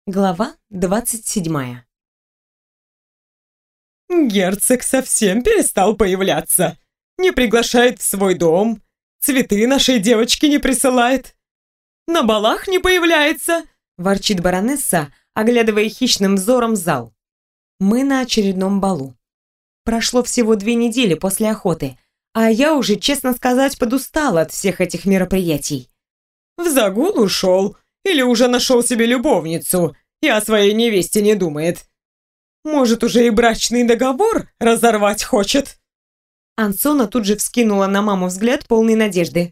Глава 27. Герцог совсем перестал появляться. Не приглашает в свой дом, цветы нашей девочке не присылает. На балах не появляется, Ворчит баронесса, оглядывая хищным взором зал. Мы на очередном балу. Прошло всего 2 недели после охоты, а я уже, честно сказать, подустала от всех этих мероприятий. В загул ушел или уже нашел себе любовницу и о своей невесте не думает. Может, уже и брачный договор разорвать хочет. Ансона тут же вскинула на маму взгляд, полный надежды.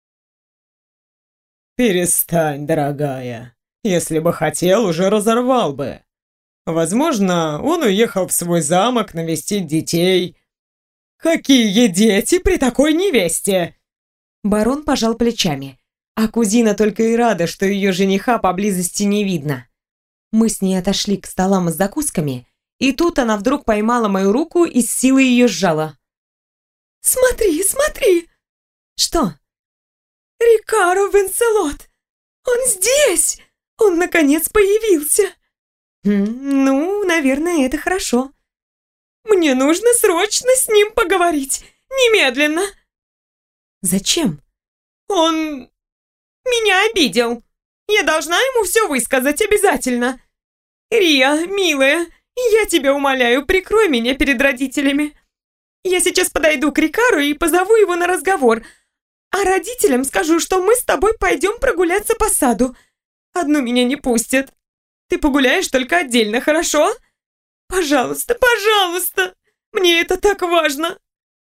Перестань, дорогая. Если бы хотел, уже разорвал бы. Возможно, он уехал в свой замок навестить детей. Какие дети при такой невесте? Барон пожал плечами, а кузина только и рада, что ее жениха поблизости не видно. Мы с ней отошли к столам с закусками, и тут она вдруг поймала мою руку и с силой ее сжала. «Смотри, смотри!» «Что?» «Рикаро Венселот! Он здесь! Он, наконец, появился!» «Ну, наверное, это хорошо». «Мне нужно срочно с ним поговорить! Немедленно!» «Зачем?» «Он меня обидел! Я должна ему все высказать обязательно! Рия, милая, я тебя умоляю, прикрой меня перед родителями! Я сейчас подойду к Рикару и позову его на разговор, а родителям скажу, что мы с тобой пойдем прогуляться по саду. Одну меня не пустят. Ты погуляешь только отдельно, хорошо? Пожалуйста, пожалуйста! Мне это так важно!»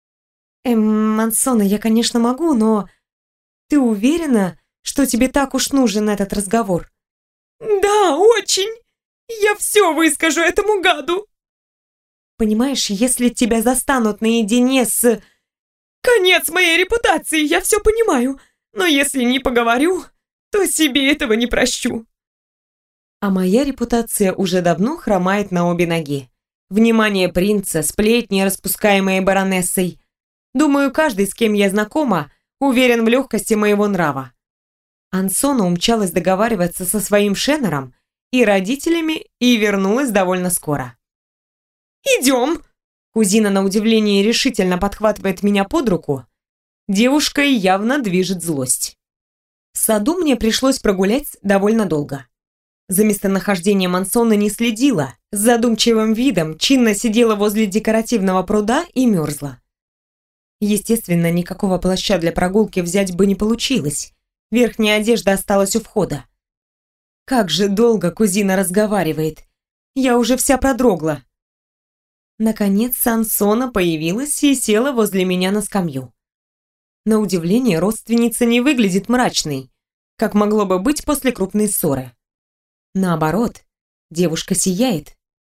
Ансона, я, конечно, могу, но... Ты уверена, что тебе так уж нужен этот разговор?» «Да, очень! Я все выскажу этому гаду!» «Понимаешь, если тебя застанут наедине с...» «Конец моей репутации, я все понимаю, но если не поговорю, то себе этого не прощу». А моя репутация уже давно хромает на обе ноги. Внимание принца, сплетни, распускаемые баронессой. Думаю, каждый, с кем я знакома, уверен в легкости моего нрава. Ансона умчалась договариваться со своим шенером и родителями и вернулась довольно скоро. «Идем!» Кузина на удивление решительно подхватывает меня под руку. Девушкой явно движет злость. В саду мне пришлось прогулять довольно долго. За местонахождением Ансона не следила, с задумчивым видом чинно сидела возле декоративного пруда и мерзла. Естественно, никакого плаща для прогулки взять бы не получилось. Верхняя одежда осталась у входа. Как же долго кузина разговаривает. Я уже вся продрогла. Наконец Ансона появилась и села возле меня на скамью. На удивление, родственница не выглядит мрачной, как могло бы быть после крупной ссоры. Наоборот, девушка сияет.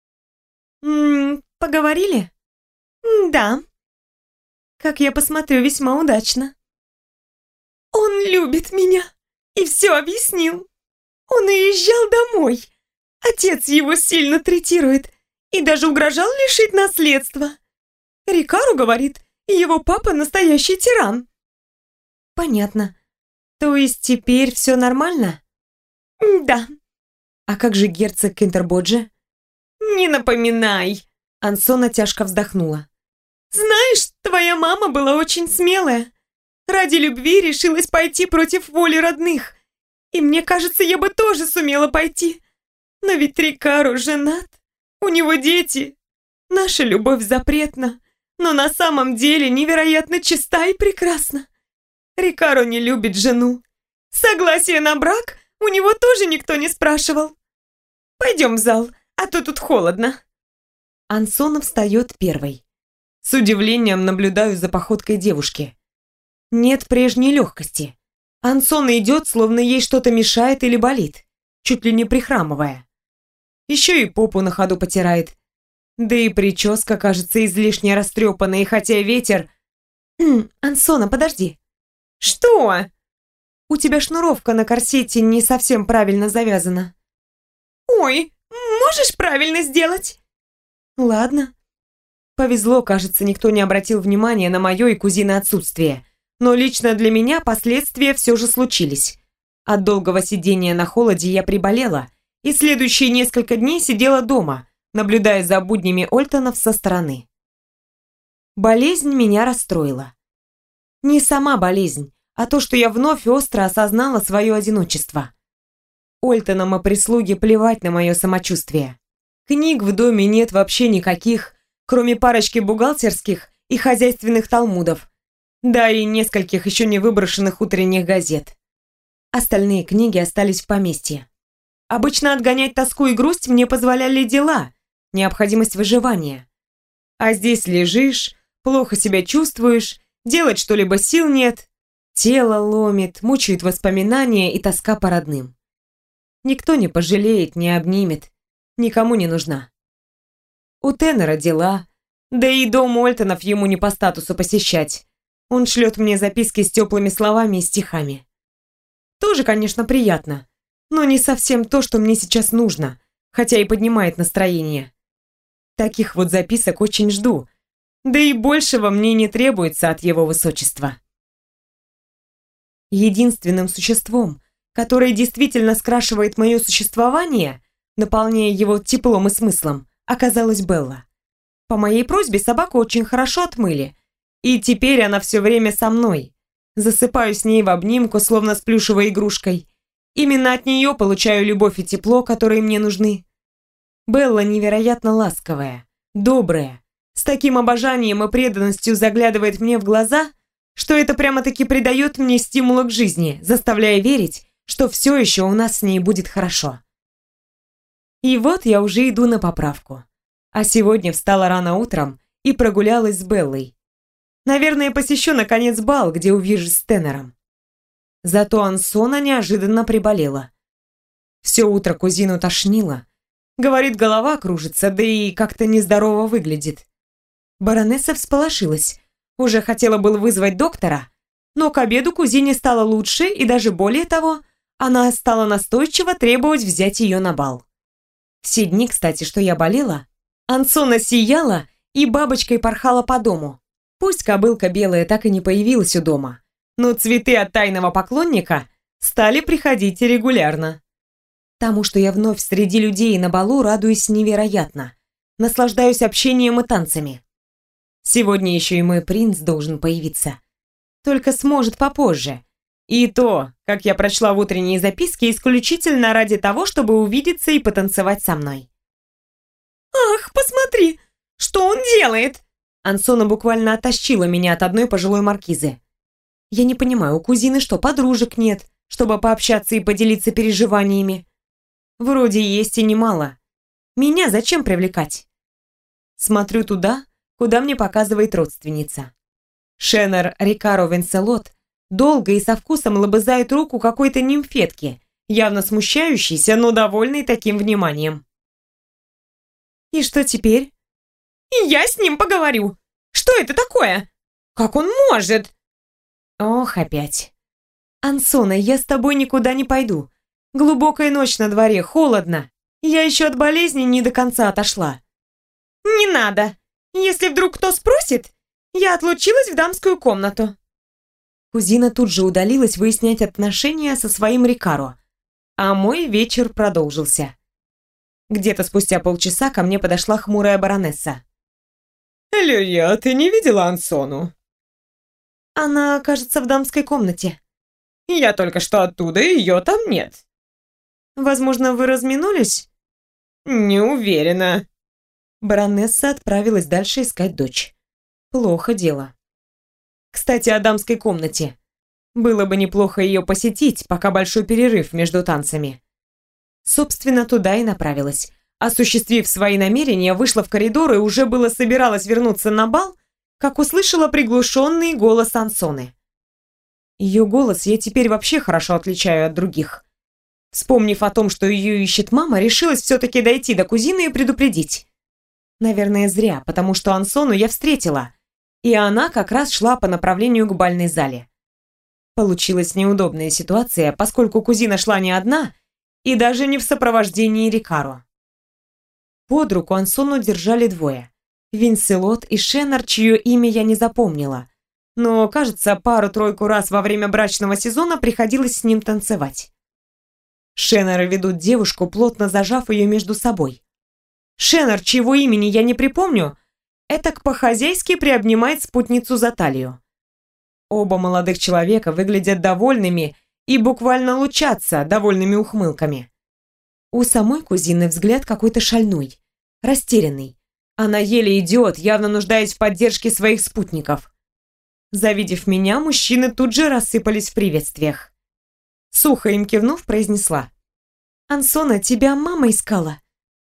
Поговорили?» «Да. Как я посмотрю, весьма удачно». «Он любит меня и все объяснил. Он уезжал домой. Отец его сильно третирует и даже угрожал лишить наследства. Рикару говорит, его папа настоящий тиран». «Понятно. То есть теперь все нормально?» «Да». «А как же герцог Кентербоджи?» «Не напоминай!» Ансона тяжко вздохнула. «Знаешь, твоя мама была очень смелая. Ради любви решилась пойти против воли родных. И мне кажется, я бы тоже сумела пойти. Но ведь Рикаро женат, у него дети. Наша любовь запретна, но на самом деле невероятно чиста и прекрасна. Рикаро не любит жену. Согласие на брак у него тоже никто не спрашивал. Пойдем в зал, а то тут холодно». Ансона встает первой. С удивлением наблюдаю за походкой девушки. Нет прежней легкости. Ансона идет, словно ей что-то мешает или болит, чуть ли не прихрамывая. Еще и попу на ходу потирает. Да и прическа кажется излишне растрепанной, хотя ветер... «Ансона, подожди». «Что?» «У тебя шнуровка на корсете не совсем правильно завязана». «Ой, можешь правильно сделать?» «Ладно». Повезло, кажется, никто не обратил внимания на мое и кузины отсутствие. Но лично для меня последствия все же случились. От долгого сидения на холоде я приболела и следующие несколько дней сидела дома, наблюдая за буднями Ольтонов со стороны. Болезнь меня расстроила. Не сама болезнь, а то, что я вновь остро осознала свое одиночество. Ольтонам и прислуге плевать на мое самочувствие. Книг в доме нет вообще никаких, кроме парочки бухгалтерских и хозяйственных талмудов, да и нескольких еще не выброшенных утренних газет. Остальные книги остались в поместье. Обычно отгонять тоску и грусть мне позволяли дела, необходимость выживания. А здесь лежишь, плохо себя чувствуешь, делать что-либо сил нет, тело ломит, мучают воспоминания и тоска по родным. Никто не пожалеет, не обнимет, никому не нужна. У Теннера дела, да и дом Ольтонов ему не по статусу посещать. Он шлет мне записки с теплыми словами и стихами. Тоже, конечно, приятно, но не совсем то, что мне сейчас нужно, хотя и поднимает настроение. Таких вот записок очень жду, да и большего мне не требуется от его высочества. Единственным существом, которое действительно скрашивает мое существование, наполняя его теплом и смыслом, оказалась Белла. По моей просьбе собаку очень хорошо отмыли, и теперь она все время со мной. Засыпаю с ней в обнимку, словно с плюшевой игрушкой. Именно от нее получаю любовь и тепло, которые мне нужны. Белла невероятно ласковая, добрая, с таким обожанием и преданностью заглядывает мне в глаза, что это прямо-таки придает мне стимула к жизни, заставляя верить, что все еще у нас с ней будет хорошо. И вот я уже иду на поправку. А сегодня встала рано утром и прогулялась с Беллой. Наверное, посещу наконец бал, где увижусь с Теннером. Зато Ансона неожиданно приболела. Все утро кузину тошнило. Говорит, голова кружится, да и как-то нездорово выглядит. Баронесса всполошилась. Уже хотела было вызвать доктора, но к обеду кузине стало лучше, и даже более того, она стала настойчиво требовать взять ее на бал. Все дни, кстати, что я болела, Ансона сияла и бабочкой порхала по дому. Пусть кобылка белая так и не появилась у дома, но цветы от тайного поклонника стали приходить регулярно. Тому, что я вновь среди людей на балу, радуюсь невероятно. Наслаждаюсь общением и танцами. Сегодня еще и мой принц должен появиться. Только сможет попозже. И то, как я прочла в утренней записке, исключительно ради того, чтобы увидеться и потанцевать со мной. «Ах, посмотри, что он делает!» Ансона буквально оттащила меня от одной пожилой маркизы. Я не понимаю, у кузины что, подружек нет, чтобы пообщаться и поделиться переживаниями? Вроде есть и немало. Меня зачем привлекать? Смотрю туда, куда мне показывает родственница. Шеннер Рикаро Венселот долго и со вкусом лобызает руку какой-то нимфетки, явно смущающейся, но довольной таким вниманием. И что теперь? «И я с ним поговорю. Что это такое? Как он может?» Ох, опять. Ансона, я с тобой никуда не пойду. Глубокая ночь на дворе, холодно. Я еще от болезни не до конца отошла. «Не надо. Если вдруг кто спросит, я отлучилась в дамскую комнату». Кузина тут же удалилась выяснять отношения со своим Рикаро, а мой вечер продолжился. Где-то спустя полчаса ко мне подошла хмурая баронесса. «Лилия, ты не видела Ансону?» Она, кажется, в дамской комнате. «Я только что оттуда, и ее там нет». Возможно, вы разминулись? «Не уверена». Баронесса отправилась дальше искать дочь. Плохо дело. Кстати, о дамской комнате. Было бы неплохо ее посетить, пока большой перерыв между танцами. Собственно, туда и направилась. Осуществив свои намерения, вышла в коридор и уже было собиралась вернуться на бал, как услышала приглушенный голос Ансоны. Ее голос я теперь вообще хорошо отличаю от других. Вспомнив о том, что ее ищет мама, решилась все-таки дойти до кузины и предупредить. Наверное, зря, потому что Ансону я встретила, и она как раз шла по направлению к бальной зале. Получилась неудобная ситуация, поскольку кузина шла не одна и даже не в сопровождении Рикаро. Под руку Ансону держали двое. Винселот и Шеннер, чье имя я не запомнила. Но, кажется, пару-тройку раз во время брачного сезона приходилось с ним танцевать. Шеннеры ведут девушку, плотно зажав ее между собой. Шеннер, чьего имени я не припомню, этак по-хозяйски приобнимает спутницу за талию. Оба молодых человека выглядят довольными и буквально лучатся довольными ухмылками. У самой кузины взгляд какой-то шальной, растерянный. Она еле идет, явно нуждаясь в поддержке своих спутников. Завидев меня, мужчины тут же рассыпались в приветствиях. Сухо им кивнув, произнесла: «Ансона, тебя мама искала?»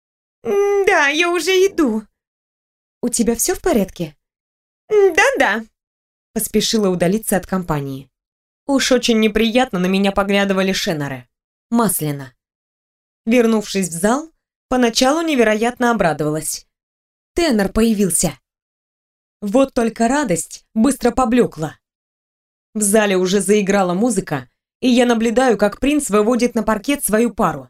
«Да, я уже иду». «У тебя все в порядке?» «Да-да», — поспешила удалиться от компании. Уж очень неприятно на меня поглядывали Шеннеры. Масляно. Вернувшись в зал, поначалу невероятно обрадовалась. Тенор появился. Вот только радость быстро поблекла. В зале уже заиграла музыка, и я наблюдаю, как принц выводит на паркет свою пару.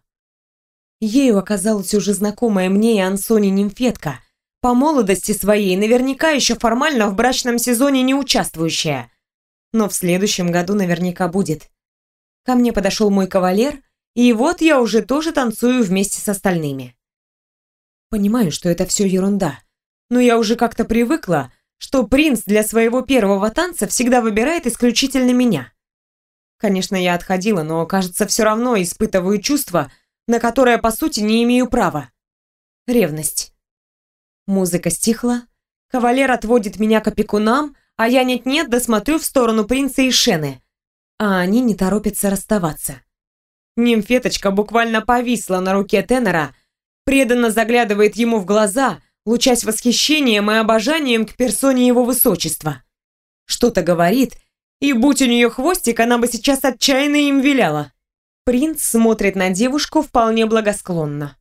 Ею оказалась уже знакомая мне и Ансоне нимфетка, по молодости своей наверняка еще формально в брачном сезоне не участвующая, но в следующем году наверняка будет. Ко мне подошел мой кавалер, и вот я уже тоже танцую вместе с остальными. Понимаю, что это все ерунда, но я уже как-то привыкла, что принц для своего первого танца всегда выбирает исключительно меня. Конечно, я отходила, но, кажется, все равно испытываю чувство, на которое, по сути, не имею права. Ревность. Музыка стихла, кавалер отводит меня к опекунам, а я нет-нет досмотрю в сторону принца и Шены, а они не торопятся расставаться. Нимфеточка буквально повисла на руке тенора, преданно заглядывает ему в глаза, лучась восхищением и обожанием к персоне его высочества. Что-то говорит, и будь у нее хвостик, она бы сейчас отчаянно им виляла. Принц смотрит на девушку вполне благосклонно.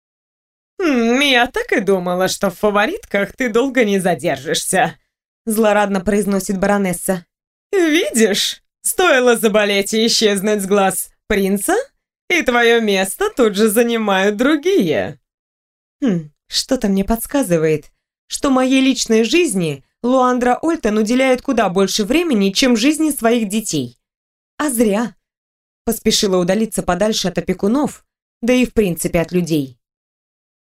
«Я так и думала, что в фаворитках ты долго не задержишься», злорадно произносит баронесса. «Видишь, стоило заболеть и исчезнуть с глаз принца, и твое место тут же занимают другие». Что-то мне подсказывает, что моей личной жизни Луандра Ольтон уделяет куда больше времени, чем жизни своих детей. А зря. Поспешила удалиться подальше от опекунов, да и в принципе от людей.